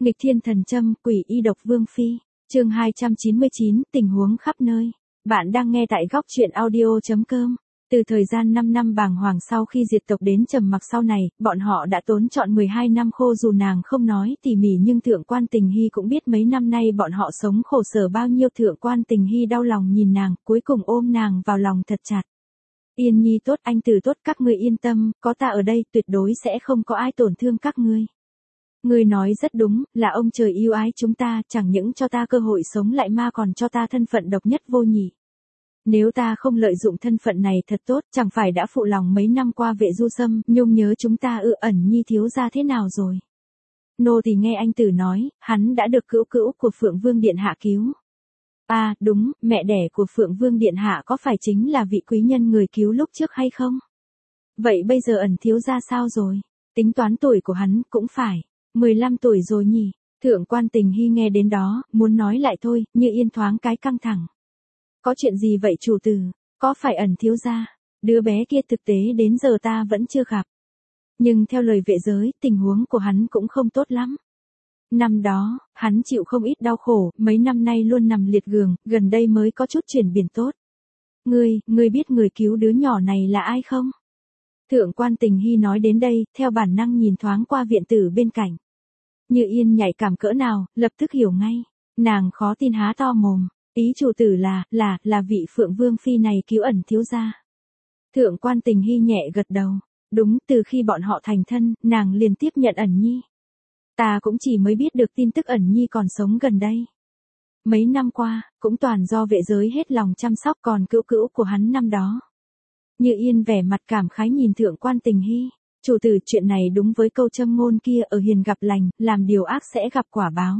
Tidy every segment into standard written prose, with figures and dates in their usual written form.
Nghịch thiên thần châm, quỷ y độc vương phi. Chương 299, tình huống khắp nơi. Bạn đang nghe tại góc truyện audio.com. Từ thời gian 5 năm bàng hoàng sau khi diệt tộc đến trầm mặc sau này, bọn họ đã tốn trọn 12 năm khô, dù nàng không nói tỉ mỉ nhưng Thượng quan Tình Hy cũng biết mấy năm nay bọn họ sống khổ sở bao nhiêu. Thượng quan Tình Hy đau lòng nhìn nàng, cuối cùng ôm nàng vào lòng thật chặt. Yên nhi tốt, anh Tử tốt, các ngươi yên tâm, có ta ở đây, tuyệt đối sẽ không có ai tổn thương các ngươi. Ngươi nói rất đúng, là ông trời yêu ái chúng ta, chẳng những cho ta cơ hội sống lại mà còn cho ta thân phận độc nhất vô nhị. Nếu ta không lợi dụng thân phận này thật tốt, chẳng phải đã phụ lòng mấy năm qua Vệ Du Sâm, nhung nhớ chúng ta. Ẩn nhi thiếu gia thế nào rồi? Nô thì nghe anh Tử nói, hắn đã được cữu cữu của Phượng Vương Điện Hạ cứu. À, đúng, mẹ đẻ của Phượng Vương Điện Hạ có phải chính là vị quý nhân người cứu lúc trước hay không? Vậy bây giờ Ẩn thiếu gia sao rồi? Tính toán tuổi của hắn cũng phải 15 tuổi rồi nhỉ? Thượng quan Tình Hy nghe đến đó, muốn nói lại thôi, Như Yên thoáng cái căng thẳng. Có chuyện gì vậy chủ tử? Có phải Ẩn thiếu gia? Đứa bé kia thực tế đến giờ ta vẫn chưa gặp. Nhưng theo lời vệ giới, tình huống của hắn cũng không tốt lắm. Năm đó, hắn chịu không ít đau khổ, mấy năm nay luôn nằm liệt giường, gần đây mới có chút chuyển biến tốt. Ngươi biết người cứu đứa nhỏ này là ai không? Thượng quan Tình Hy nói đến đây, theo bản năng nhìn thoáng qua viện tử bên cạnh. Như Yên nhạy cảm cỡ nào, lập tức hiểu ngay. Nàng khó tin há to mồm. Ý chủ tử là vị Phượng Vương phi này cứu Ẩn thiếu gia. Thượng quan Tình Hy nhẹ gật đầu. Đúng, từ khi bọn họ thành thân, nàng liền tiếp nhận Ẩn nhi. Ta cũng chỉ mới biết được tin tức Ẩn nhi còn sống gần đây. Mấy năm qua, cũng toàn do vệ giới hết lòng chăm sóc, còn cữu cữu của hắn năm đó. Như Yên vẻ mặt cảm khái nhìn Thượng quan Tình Hy. Chủ tử, chuyện này đúng với câu châm ngôn kia, ở hiền gặp lành, làm điều ác sẽ gặp quả báo.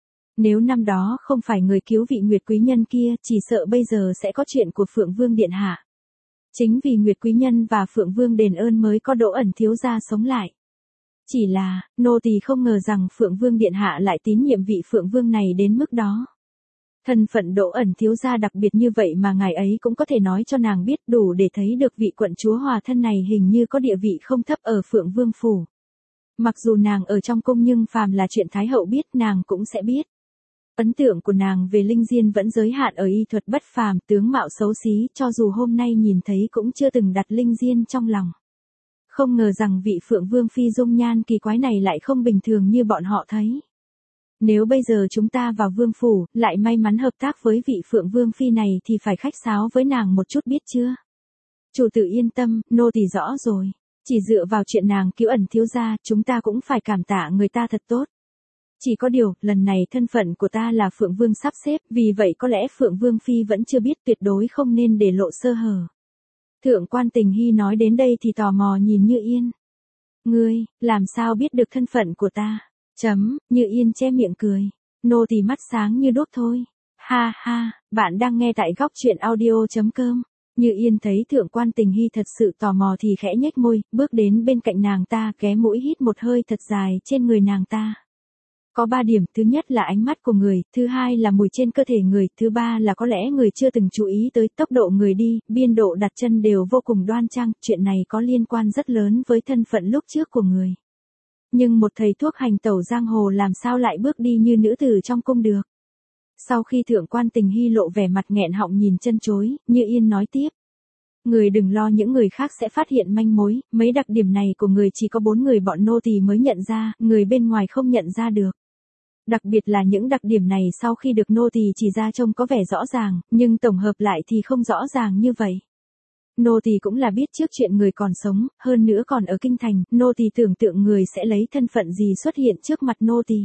Nếu năm đó không phải người cứu vị Nguyệt quý nhân kia, chỉ sợ bây giờ sẽ có chuyện của Phượng Vương Điện Hạ. Chính vì Nguyệt quý nhân và Phượng Vương đền ơn mới có độ Ẩn thiếu gia sống lại. Chỉ là, nô tỳ không ngờ rằng Phượng Vương Điện Hạ lại tín nhiệm vị Phượng Vương này đến mức đó. Thân phận độ Ẩn thiếu gia đặc biệt như vậy mà ngài ấy cũng có thể nói cho nàng biết, đủ để thấy được vị quận chúa hòa thân này hình như có địa vị không thấp ở Phượng Vương phủ. Mặc dù nàng ở trong cung nhưng phàm là chuyện Thái hậu biết nàng cũng sẽ biết. Ấn tượng của nàng về Linh Diên vẫn giới hạn ở y thuật bất phàm, tướng mạo xấu xí, cho dù hôm nay nhìn thấy cũng chưa từng đặt Linh Diên trong lòng. Không ngờ rằng vị Phượng Vương phi dung nhan kỳ quái này lại không bình thường như bọn họ thấy. Nếu bây giờ chúng ta vào vương phủ, lại may mắn hợp tác với vị Phượng Vương phi này thì phải khách sáo với nàng một chút biết chưa? Chủ tử yên tâm, nô tỳ rõ rồi. Chỉ dựa vào chuyện nàng cứu Ẩn thiếu gia, chúng ta cũng phải cảm tạ người ta thật tốt. Chỉ có điều, lần này thân phận của ta là Phượng Vương sắp xếp, vì vậy có lẽ Phượng Vương phi vẫn chưa biết, tuyệt đối không nên để lộ sơ hở. Thượng quan Tình Hy nói đến đây thì tò mò nhìn Như Yên. Ngươi, làm sao biết được thân phận của ta? Như Yên che miệng cười. Nô tỳ mắt sáng như đuốc thôi. Ha ha, bạn đang nghe tại góc truyện audio.com. Như Yên thấy Thượng quan Tình Hy thật sự tò mò thì khẽ nhếch môi, bước đến bên cạnh nàng ta, ghé mũi hít một hơi thật dài trên người nàng ta. Có 3 điểm, thứ nhất là ánh mắt của người, thứ hai là mùi trên cơ thể người, thứ ba là có lẽ người chưa từng chú ý tới tốc độ người đi, biên độ đặt chân đều vô cùng đoan trang, chuyện này có liên quan rất lớn với thân phận lúc trước của người. Nhưng một thầy thuốc hành tẩu giang hồ làm sao lại bước đi như nữ tử trong cung được. Sau khi Thượng quan Tình Hy lộ vẻ mặt nghẹn họng nhìn chân chối, Như Yên nói tiếp. Người đừng lo, những người khác sẽ phát hiện manh mối, mấy đặc điểm này của người chỉ có 4 người bọn nô tỳ mới nhận ra, người bên ngoài không nhận ra được. Đặc biệt là những đặc điểm này sau khi được nô tỳ chỉ ra trông có vẻ rõ ràng, nhưng tổng hợp lại thì không rõ ràng như vậy. Nô tỳ cũng là biết trước chuyện người còn sống, hơn nữa còn ở kinh thành, nô tỳ tưởng tượng người sẽ lấy thân phận gì xuất hiện trước mặt nô tỳ.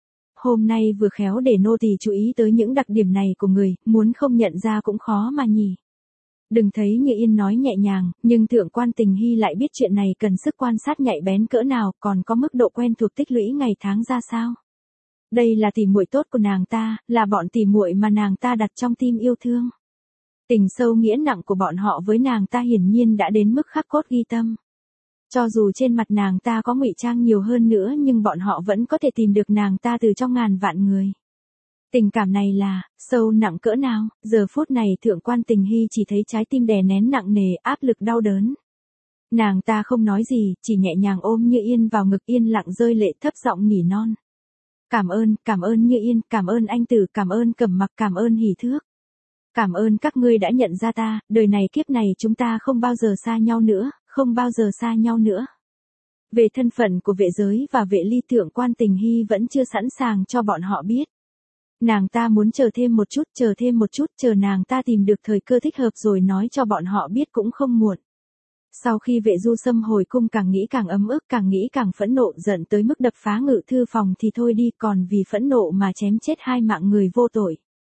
Hôm nay vừa khéo để nô tỳ chú ý tới những đặc điểm này của người, muốn không nhận ra cũng khó mà nhỉ. Đừng thấy Như Yên nói nhẹ nhàng, nhưng Thượng quan Tình Hy lại biết chuyện này cần sức quan sát nhạy bén cỡ nào, còn có mức độ quen thuộc tích lũy ngày tháng ra sao. Đây là tỉ muội tốt của nàng ta, là bọn tỉ muội mà nàng ta đặt trong tim yêu thương. Tình sâu nghĩa nặng của bọn họ với nàng ta hiển nhiên đã đến mức khắc cốt ghi tâm. Cho dù trên mặt nàng ta có ngụy trang nhiều hơn nữa nhưng bọn họ vẫn có thể tìm được nàng ta từ trong ngàn vạn người. Tình cảm này là sâu nặng cỡ nào? Giờ phút này Thượng quan Tình Hy chỉ thấy trái tim đè nén nặng nề, áp lực đau đớn. Nàng ta không nói gì, chỉ nhẹ nhàng ôm Như Yên vào ngực, yên lặng rơi lệ, thấp giọng nỉ non. Cảm ơn Như Yên, cảm ơn anh Tử, cảm ơn Cẩm Mặc, cảm ơn Hỉ Thước. Cảm ơn các ngươi đã nhận ra ta, đời này kiếp này chúng ta không bao giờ xa nhau nữa, không bao giờ xa nhau nữa. Về thân phận của vệ giới và vệ ly, thượng quan Tình Hy vẫn chưa sẵn sàng cho bọn họ biết. Nàng ta muốn chờ thêm một chút, chờ nàng ta tìm được thời cơ thích hợp rồi nói cho bọn họ biết cũng không muộn. Sau khi vệ du sâm hồi cung càng nghĩ càng ấm ức, càng nghĩ càng phẫn nộ, giận tới mức đập phá ngự thư phòng thì thôi đi, còn vì phẫn nộ mà chém chết 2 mạng người vô tội.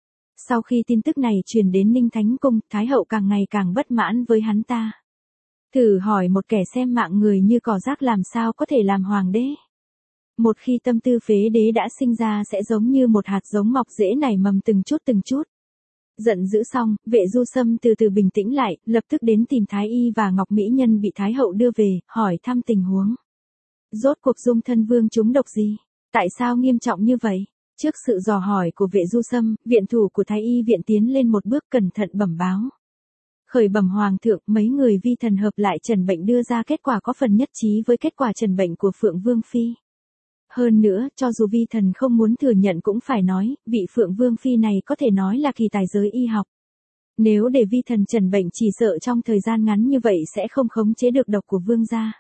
Sau khi tin tức này truyền đến Ninh Thánh Cung, Thái hậu càng ngày càng bất mãn với hắn ta. Thử hỏi một kẻ xem mạng người như cỏ rác làm sao có thể làm hoàng đế. Một khi tâm tư phế đế đã sinh ra sẽ giống như một hạt giống mọc rễ nảy mầm từng chút. Giận dữ xong, vệ du sâm từ từ bình tĩnh lại, lập tức đến tìm Thái y và Ngọc Mỹ Nhân bị Thái hậu đưa về, hỏi thăm tình huống. Rốt cuộc Dung Thân Vương trúng độc gì? Tại sao nghiêm trọng như vậy? Trước sự dò hỏi của vệ du sâm, viện thủ của Thái y viện tiến lên một bước cẩn thận bẩm báo. Khởi bẩm hoàng thượng, mấy người vi thần hợp lại trần bệnh đưa ra kết quả có phần nhất trí với kết quả trần bệnh của Phượng Vương Phi. Hơn nữa, cho dù vi thần không muốn thừa nhận cũng phải nói, vị Phượng Vương Phi này có thể nói là kỳ tài giới y học. Nếu để vi thần trần bệnh chỉ sợ trong thời gian ngắn như vậy sẽ không khống chế được độc của vương gia.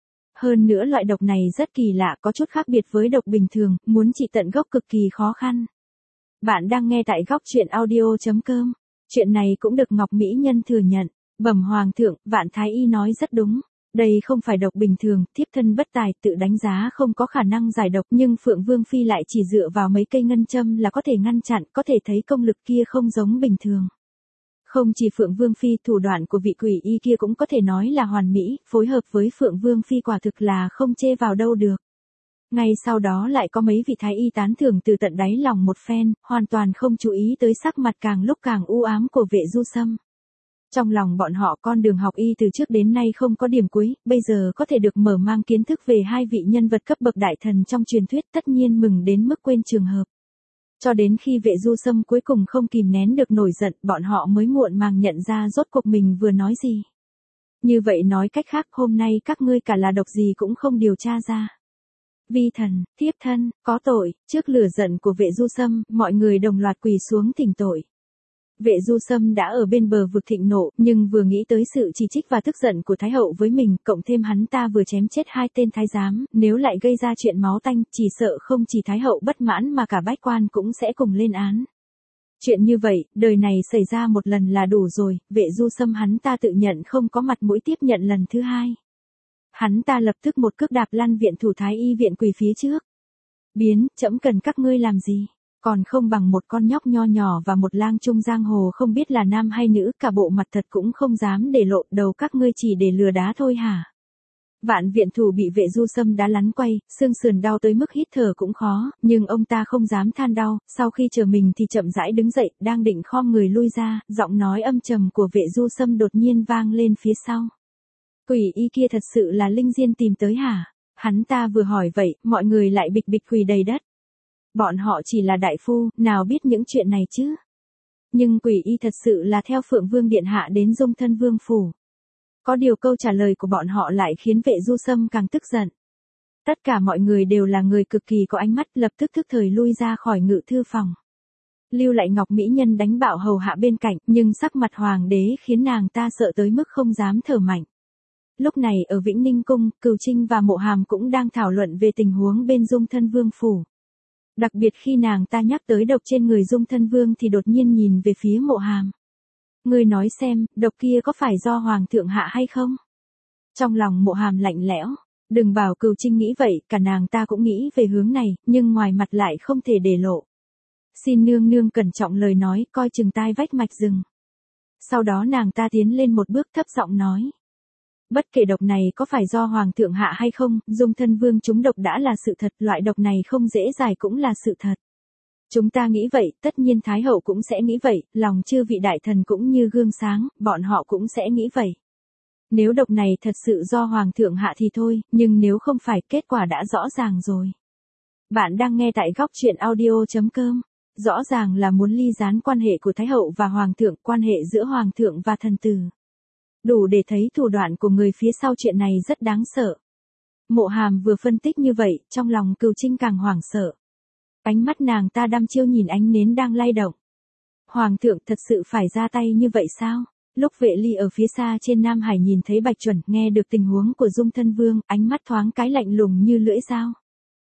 Hơn nữa loại độc này rất kỳ lạ, có chút khác biệt với độc bình thường, muốn trị tận gốc cực kỳ khó khăn. Bạn đang nghe tại góc truyện audio.com. Chuyện này cũng được Ngọc Mỹ Nhân thừa nhận. Bẩm hoàng thượng, Vạn Thái y nói rất đúng. Đây không phải độc bình thường, thiếp thân bất tài, tự đánh giá không có khả năng giải độc, nhưng Phượng Vương Phi lại chỉ dựa vào mấy cây ngân châm là có thể ngăn chặn, có thể thấy công lực kia không giống bình thường. Không chỉ Phượng Vương Phi, thủ đoạn của vị quỷ y kia cũng có thể nói là hoàn mỹ, phối hợp với Phượng Vương Phi quả thực là không chê vào đâu được. Ngay sau đó lại có mấy vị thái y tán thưởng từ tận đáy lòng một phen, hoàn toàn không chú ý tới sắc mặt càng lúc càng u ám của vệ du sâm. Trong lòng bọn họ con đường học y từ trước đến nay không có điểm cuối, bây giờ có thể được mở mang kiến thức về 2 vị nhân vật cấp bậc đại thần trong truyền thuyết tất nhiên mừng đến mức quên trường hợp. Cho đến khi vệ du sâm cuối cùng không kìm nén được nổi giận, bọn họ mới muộn màng nhận ra rốt cuộc mình vừa nói gì. Như vậy nói cách khác, hôm nay các ngươi cả là độc gì cũng không điều tra ra. Vi thần, thiếp thân, có tội. Trước lửa giận của vệ du sâm, mọi người đồng loạt quỳ xuống thỉnh tội. Vệ du sâm đã ở bên bờ vực thịnh nộ, nhưng vừa nghĩ tới sự chỉ trích và tức giận của Thái hậu với mình, cộng thêm hắn ta vừa chém chết 2 tên thái giám, nếu lại gây ra chuyện máu tanh, chỉ sợ không chỉ Thái hậu bất mãn mà cả bách quan cũng sẽ cùng lên án. Chuyện như vậy, đời này xảy ra một lần là đủ rồi, vệ du sâm hắn ta tự nhận không có mặt mũi tiếp nhận lần thứ 2. Hắn ta lập tức một cước đạp lăn viện thủ Thái y viện quỳ phía trước. Biến, trẫm cần các ngươi làm gì? Còn không bằng một con nhóc nho nhỏ và một lang trung giang hồ không biết là nam hay nữ, cả bộ mặt thật cũng không dám để lộ, đầu các ngươi chỉ để lừa đá thôi hả? Vạn viện thủ bị vệ du sâm đá lắn quay, xương sườn đau tới mức hít thở cũng khó, nhưng ông ta không dám than đau, sau khi chờ mình thì chậm rãi đứng dậy, đang định khom người lui ra, giọng nói âm trầm của vệ du sâm đột nhiên vang lên phía sau. Quỷ y kia thật sự là Linh Diên tìm tới hả? Hắn ta vừa hỏi vậy, mọi người lại bịch bịch quỳ đầy đất. Bọn họ chỉ là đại phu, nào biết những chuyện này chứ? Nhưng quỷ y thật sự là theo Phượng Vương Điện Hạ đến Dung Thân Vương Phủ. Có điều câu trả lời của bọn họ lại khiến vệ du sâm càng tức giận. Tất cả mọi người đều là người cực kỳ có ánh mắt, lập tức thức thời lui ra khỏi ngự thư phòng. Lưu lại Ngọc Mỹ Nhân đánh bạo hầu hạ bên cạnh, nhưng sắc mặt hoàng đế khiến nàng ta sợ tới mức không dám thở mạnh. Lúc này ở Vĩnh Ninh Cung, Cửu Trinh và Mộ Hàm cũng đang thảo luận về tình huống bên Dung Thân Vương Phủ. Đặc biệt khi nàng ta nhắc tới độc trên người Dung Thân Vương thì đột nhiên nhìn về phía Mộ Hàm. Ngươi nói xem, độc kia có phải do Hoàng thượng hạ hay không? Trong lòng Mộ Hàm lạnh lẽo, đừng bảo Cửu Trinh nghĩ vậy, cả nàng ta cũng nghĩ về hướng này, nhưng ngoài mặt lại không thể để lộ. Xin nương nương cẩn trọng lời nói, coi chừng tai vách mạch rừng. Sau đó nàng ta tiến lên một bước thấp giọng nói. Bất kể độc này có phải do Hoàng thượng hạ hay không, Dung Thân Vương trúng độc đã là sự thật, loại độc này không dễ giải cũng là sự thật. Chúng ta nghĩ vậy, tất nhiên Thái hậu cũng sẽ nghĩ vậy, lòng chư vị đại thần cũng như gương sáng, bọn họ cũng sẽ nghĩ vậy. Nếu độc này thật sự do Hoàng thượng hạ thì thôi, nhưng nếu không phải, kết quả đã rõ ràng rồi. Bạn đang nghe tại góc truyện audio.com. Rõ ràng là muốn ly gián quan hệ của Thái hậu và Hoàng thượng, quan hệ giữa Hoàng thượng và thần tử. Đủ để thấy thủ đoạn của người phía sau chuyện này rất đáng sợ. Mộ Hàm vừa phân tích như vậy, trong lòng Cửu Trinh càng hoảng sợ. Ánh mắt nàng ta đăm chiêu nhìn ánh nến đang lay động. Hoàng thượng thật sự phải ra tay như vậy sao? Lúc Vệ Ly ở phía xa trên Nam Hải nhìn thấy Bạch Chuẩn, nghe được tình huống của Dung Thân Vương, ánh mắt thoáng cái lạnh lùng như lưỡi dao.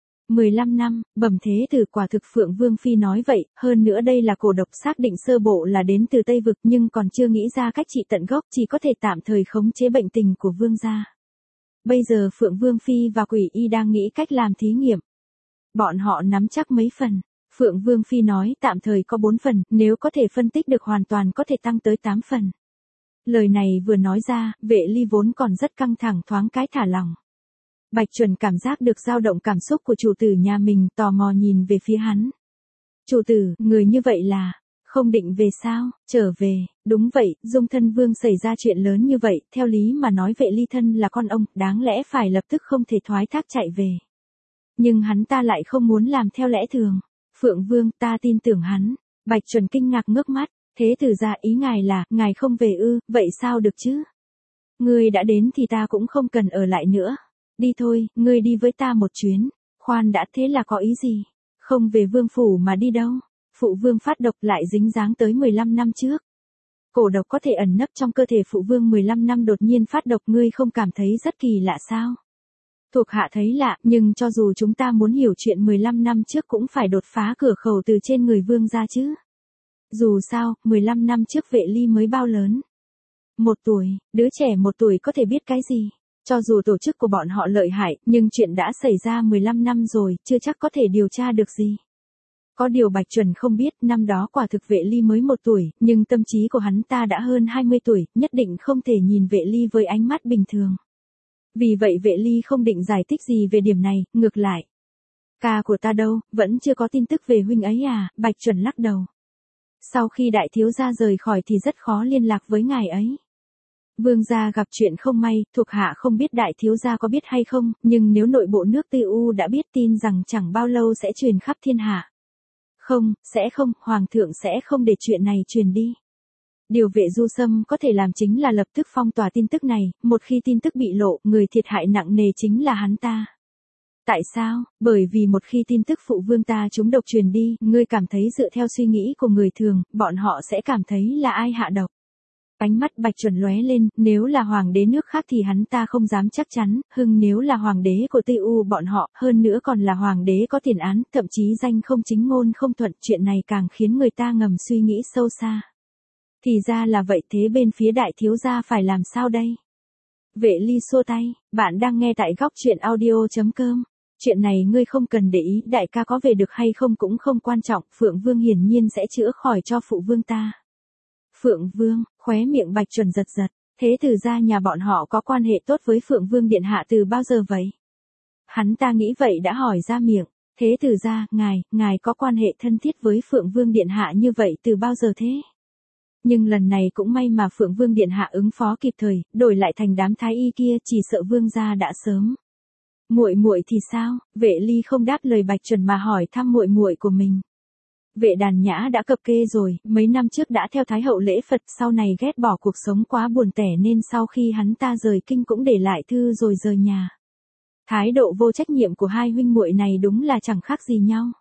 15 năm, bẩm thế tử, quả thực Phượng Vương Phi nói vậy, hơn nữa đây là cổ độc xác định sơ bộ là đến từ Tây Vực nhưng còn chưa nghĩ ra cách trị tận gốc, chỉ có thể tạm thời khống chế bệnh tình của Vương gia. Bây giờ Phượng Vương Phi và Quỷ Y đang nghĩ cách làm thí nghiệm. Bọn họ nắm chắc mấy phần. Phượng Vương Phi nói tạm thời có 4 phần, nếu có thể phân tích được hoàn toàn có thể tăng tới 8 phần. Lời này vừa nói ra, Vệ Ly vốn còn rất căng thẳng thoáng cái thả lòng. Bạch Chuẩn cảm giác được dao động cảm xúc của chủ tử nhà mình, tò mò nhìn về phía hắn. Chủ tử, người như vậy là, không định về sao? Trở về, đúng vậy, Dung Thân Vương xảy ra chuyện lớn như vậy, theo lý mà nói Vệ Ly thân là con ông, đáng lẽ phải lập tức không thể thoái thác chạy về. Nhưng hắn ta lại không muốn làm theo lẽ thường. Phượng Vương, ta tin tưởng hắn. Bạch Chuẩn kinh ngạc ngước mắt, thế tử ra ý ngài là, ngài không về ư, vậy sao được chứ? Ngươi đã đến thì ta cũng không cần ở lại nữa. Đi thôi, ngươi đi với ta một chuyến. Khoan đã, thế là có ý gì? Không về vương phủ mà đi đâu? Phụ vương phát độc lại dính dáng tới 15 năm trước. Cổ độc có thể ẩn nấp trong cơ thể phụ vương 15 năm đột nhiên phát độc, ngươi không cảm thấy rất kỳ lạ sao? Thuộc hạ thấy lạ, nhưng cho dù chúng ta muốn hiểu chuyện 15 năm trước cũng phải đột phá cửa khẩu từ trên người vương ra chứ. Dù sao, 15 năm trước Vệ Ly mới bao lớn? 1 tuổi, đứa trẻ 1 tuổi có thể biết cái gì? Cho dù tổ chức của bọn họ lợi hại, nhưng chuyện đã xảy ra 15 năm rồi, chưa chắc có thể điều tra được gì. Có điều Bạch Chuẩn không biết, năm đó quả thực Vệ Ly mới 1 tuổi, nhưng tâm trí của hắn ta đã hơn 20 tuổi, nhất định không thể nhìn Vệ Ly với ánh mắt bình thường. Vì vậy Vệ Ly không định giải thích gì về điểm này, ngược lại. Ca của ta đâu, vẫn chưa có tin tức về huynh ấy à? Bạch Chuẩn lắc đầu. Sau khi đại thiếu gia rời khỏi thì rất khó liên lạc với ngài ấy. Vương gia gặp chuyện không may, thuộc hạ không biết đại thiếu gia có biết hay không, nhưng nếu nội bộ nước Tư U đã biết, tin rằng chẳng bao lâu sẽ truyền khắp thiên hạ. Không, sẽ không, Hoàng thượng sẽ không để chuyện này truyền đi. Điều Vệ Du Sâm có thể làm chính là lập tức phong tỏa tin tức này, một khi tin tức bị lộ, người thiệt hại nặng nề chính là hắn ta. Tại sao? Bởi vì một khi tin tức phụ vương ta trúng độc truyền đi, ngươi cảm thấy dựa theo suy nghĩ của người thường, bọn họ sẽ cảm thấy là ai hạ độc. Ánh mắt Bạch Chuẩn lóe lên, nếu là hoàng đế nước khác thì hắn ta không dám chắc chắn, nếu là hoàng đế của Tây U bọn họ, hơn nữa còn là hoàng đế có tiền án, thậm chí danh không chính ngôn không thuận, chuyện này càng khiến người ta ngầm suy nghĩ sâu xa. Thì ra là vậy, thế bên phía đại thiếu gia phải làm sao đây? Vệ Ly xua tay, bạn đang nghe tại góc truyện audio.com. Chuyện này ngươi không cần để ý, đại ca có về được hay không cũng không quan trọng, Phượng Vương hiển nhiên sẽ chữa khỏi cho phụ vương ta. Phượng Vương, khóe miệng Bạch Chuẩn giật giật, thế từ ra nhà bọn họ có quan hệ tốt với Phượng Vương điện hạ từ bao giờ vậy? Hắn ta nghĩ vậy đã hỏi ra miệng, thế từ ra, ngài có quan hệ thân thiết với Phượng Vương điện hạ như vậy từ bao giờ thế? Nhưng lần này cũng may mà Phượng Vương điện hạ ứng phó kịp thời, đổi lại thành đám thái y kia, chỉ sợ vương gia đã sớm. Muội thì sao? Vệ Ly không đáp lời Bạch Chuẩn mà hỏi thăm muội của mình. Vệ Đàn Nhã đã cập kê rồi, mấy năm trước đã theo Thái hậu lễ Phật, sau này ghét bỏ cuộc sống quá buồn tẻ nên sau khi hắn ta rời kinh cũng để lại thư rồi rời nhà. Thái độ vô trách nhiệm của hai huynh muội này đúng là chẳng khác gì nhau.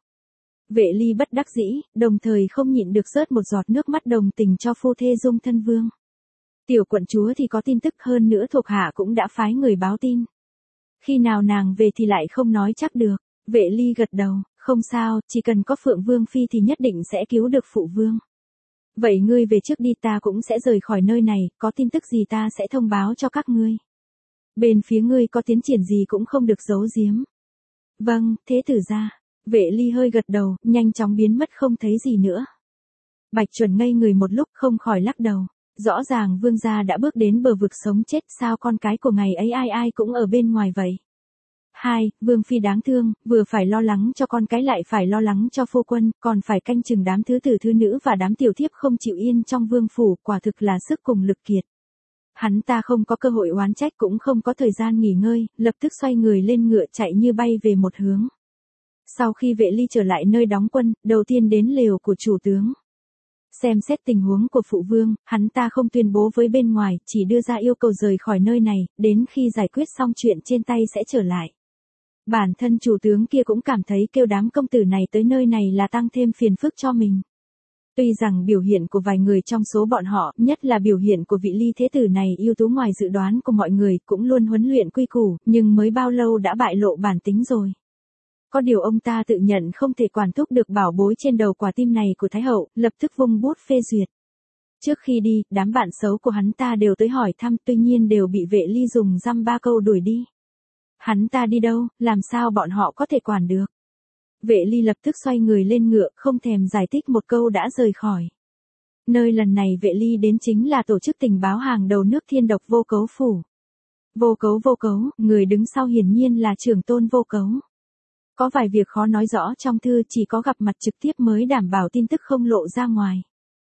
Vệ Ly bất đắc dĩ, đồng thời không nhịn được rớt một giọt nước mắt đồng tình cho phu thê Dung Thân Vương. Tiểu quận chúa thì có tin tức, hơn nữa thuộc hạ cũng đã phái người báo tin. Khi nào nàng về thì lại không nói chắc được. Vệ Ly gật đầu, không sao, chỉ cần có Phượng Vương Phi thì nhất định sẽ cứu được phụ vương. Vậy ngươi về trước đi, ta cũng sẽ rời khỏi nơi này, có tin tức gì ta sẽ thông báo cho các ngươi. Bên phía ngươi có tiến triển gì cũng không được giấu giếm. Vâng, thế tử ra. Vệ Ly hơi gật đầu, nhanh chóng biến mất không thấy gì nữa. Bạch Chuẩn ngây người một lúc không khỏi lắc đầu. Rõ ràng vương gia đã bước đến bờ vực sống chết, sao con cái của ngày ấy ai cũng ở bên ngoài vậy. Vương Phi đáng thương, vừa phải lo lắng cho con cái lại phải lo lắng cho phu quân, còn phải canh chừng đám thứ tử thứ nữ và đám tiểu thiếp không chịu yên trong vương phủ, quả thực là sức cùng lực kiệt. Hắn ta không có cơ hội oán trách cũng không có thời gian nghỉ ngơi, lập tức xoay người lên ngựa chạy như bay về một hướng. Sau khi Vệ Ly trở lại nơi đóng quân, đầu tiên đến lều của chủ tướng. Xem xét tình huống của phụ vương, hắn ta không tuyên bố với bên ngoài, chỉ đưa ra yêu cầu rời khỏi nơi này, đến khi giải quyết xong chuyện trên tay sẽ trở lại. Bản thân chủ tướng kia cũng cảm thấy kêu đám công tử này tới nơi này là tăng thêm phiền phức cho mình. Tuy rằng biểu hiện của vài người trong số bọn họ, nhất là biểu hiện của vị ly thế tử này ưu tú ngoài dự đoán của mọi người, cũng luôn huấn luyện quy củ, nhưng mới bao lâu đã bại lộ bản tính rồi. Có điều ông ta tự nhận không thể quản thúc được bảo bối trên đầu quả tim này của Thái hậu, lập tức vung bút phê duyệt. Trước khi đi, đám bạn xấu của hắn ta đều tới hỏi thăm, tuy nhiên đều bị vệ ly dùng dăm ba câu đuổi đi. Hắn ta đi đâu, làm sao bọn họ có thể quản được. Vệ ly lập tức xoay người lên ngựa, không thèm giải thích một câu đã rời khỏi. Nơi lần này vệ ly đến chính là tổ chức tình báo hàng đầu nước Thiên Độc Vô Cấu Phủ. Vô Cấu, người đứng sau hiển nhiên là trưởng tôn Vô Cấu. Có vài việc khó nói rõ trong thư, chỉ có gặp mặt trực tiếp mới đảm bảo tin tức không lộ ra ngoài.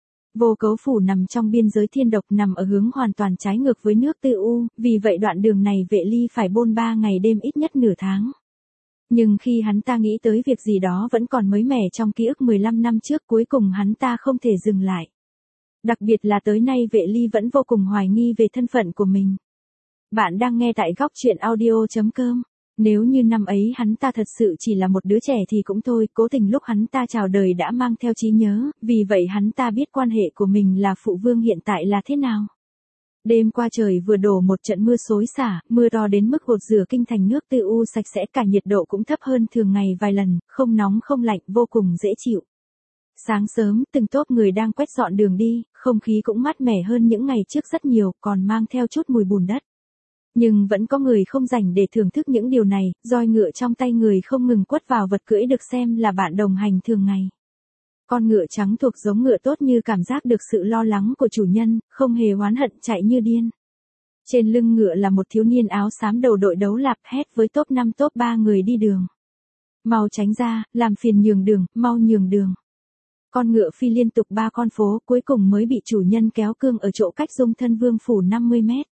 Vô Cấu Phủ nằm trong biên giới Thiên Độc, nằm ở hướng hoàn toàn trái ngược với nước Tư U, vì vậy đoạn đường này vệ ly phải bôn 3 ngày đêm ít nhất nửa tháng. Nhưng khi hắn ta nghĩ tới việc gì đó vẫn còn mới mẻ trong ký ức 15 năm trước, cuối cùng hắn ta không thể dừng lại. Đặc biệt là tới nay vệ ly vẫn vô cùng hoài nghi về thân phận của mình. Bạn đang nghe tại góc truyện audio.com. Nếu như năm ấy hắn ta thật sự chỉ là một đứa trẻ thì cũng thôi, cố tình lúc hắn ta chào đời đã mang theo trí nhớ, vì vậy hắn ta biết quan hệ của mình là phụ vương hiện tại là thế nào. Đêm qua trời vừa đổ một trận mưa xối xả, mưa to đến mức gột rửa kinh thành nước Tư U sạch sẽ, cả nhiệt độ cũng thấp hơn thường ngày vài lần, không nóng không lạnh, vô cùng dễ chịu. Sáng sớm, từng tốp người đang quét dọn đường đi, không khí cũng mát mẻ hơn những ngày trước rất nhiều, còn mang theo chút mùi bùn đất. Nhưng vẫn có người không rảnh để thưởng thức những điều này, roi ngựa trong tay người không ngừng quất vào vật cưỡi được xem là bạn đồng hành thường ngày. Con ngựa trắng thuộc giống ngựa tốt như cảm giác được sự lo lắng của chủ nhân, không hề oán hận, chạy như điên. Trên lưng ngựa là một thiếu niên áo xám đầu đội đấu lạp, hét với top 5 top 3 người đi đường. Mau tránh ra, làm phiền nhường đường, mau nhường đường. Con ngựa phi liên tục 3 con phố, cuối cùng mới bị chủ nhân kéo cương ở chỗ cách Dung Thân Vương phủ 50 mét.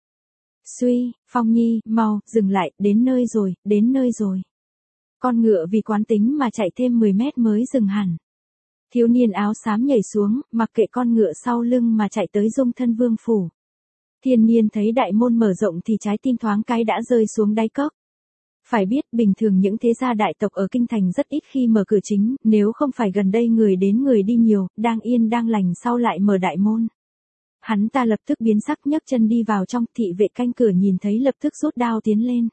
Suy, Phong Nhi, mau, dừng lại, đến nơi rồi, đến nơi rồi. Con ngựa vì quán tính mà chạy thêm 10 mét mới dừng hẳn. Thiếu niên áo xám nhảy xuống, mặc kệ con ngựa sau lưng mà chạy tới Dung Thân Vương phủ. Thiên Niên thấy đại môn mở rộng thì trái tim thoáng cái đã rơi xuống đáy cốc. Phải biết, bình thường những thế gia đại tộc ở kinh thành rất ít khi mở cửa chính, nếu không phải gần đây người đến người đi nhiều, đang yên đang lành sau lại mở đại môn. Hắn ta lập tức biến sắc, nhấc chân đi vào trong, thị vệ canh cửa nhìn thấy lập tức rút đao tiến lên.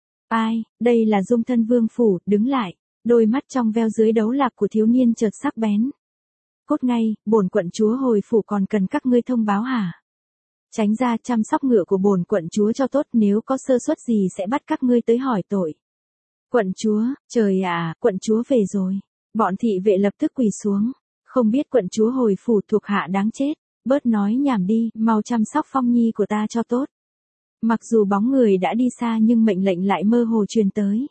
Ai, đây là Dung Thân Vương phủ, đứng lại. Đôi mắt trong veo dưới đấu lạc của thiếu niên chợt sắc bén. Cốt ngay, bổn quận chúa hồi phủ còn cần các ngươi thông báo hả? Tránh ra, chăm sóc ngựa của bổn quận chúa cho tốt, nếu có sơ suất gì sẽ bắt các ngươi tới hỏi tội. Quận chúa, trời ạ, quận chúa về rồi. Bọn thị vệ lập tức quỳ xuống. Không biết quận chúa hồi phủ, thuộc hạ đáng chết. Bớt nói nhảm đi, mau chăm sóc Phong Nhi của ta cho tốt. Mặc dù bóng người đã đi xa nhưng mệnh lệnh lại mơ hồ truyền tới.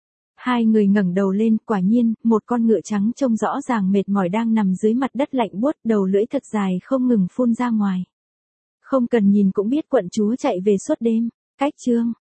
Hai người ngẩng đầu lên, quả nhiên, một con ngựa trắng trông rõ ràng mệt mỏi đang nằm dưới mặt đất lạnh buốt, đầu lưỡi thật dài không ngừng phun ra ngoài. Không cần nhìn cũng biết quận chúa chạy về suốt đêm. Cách chương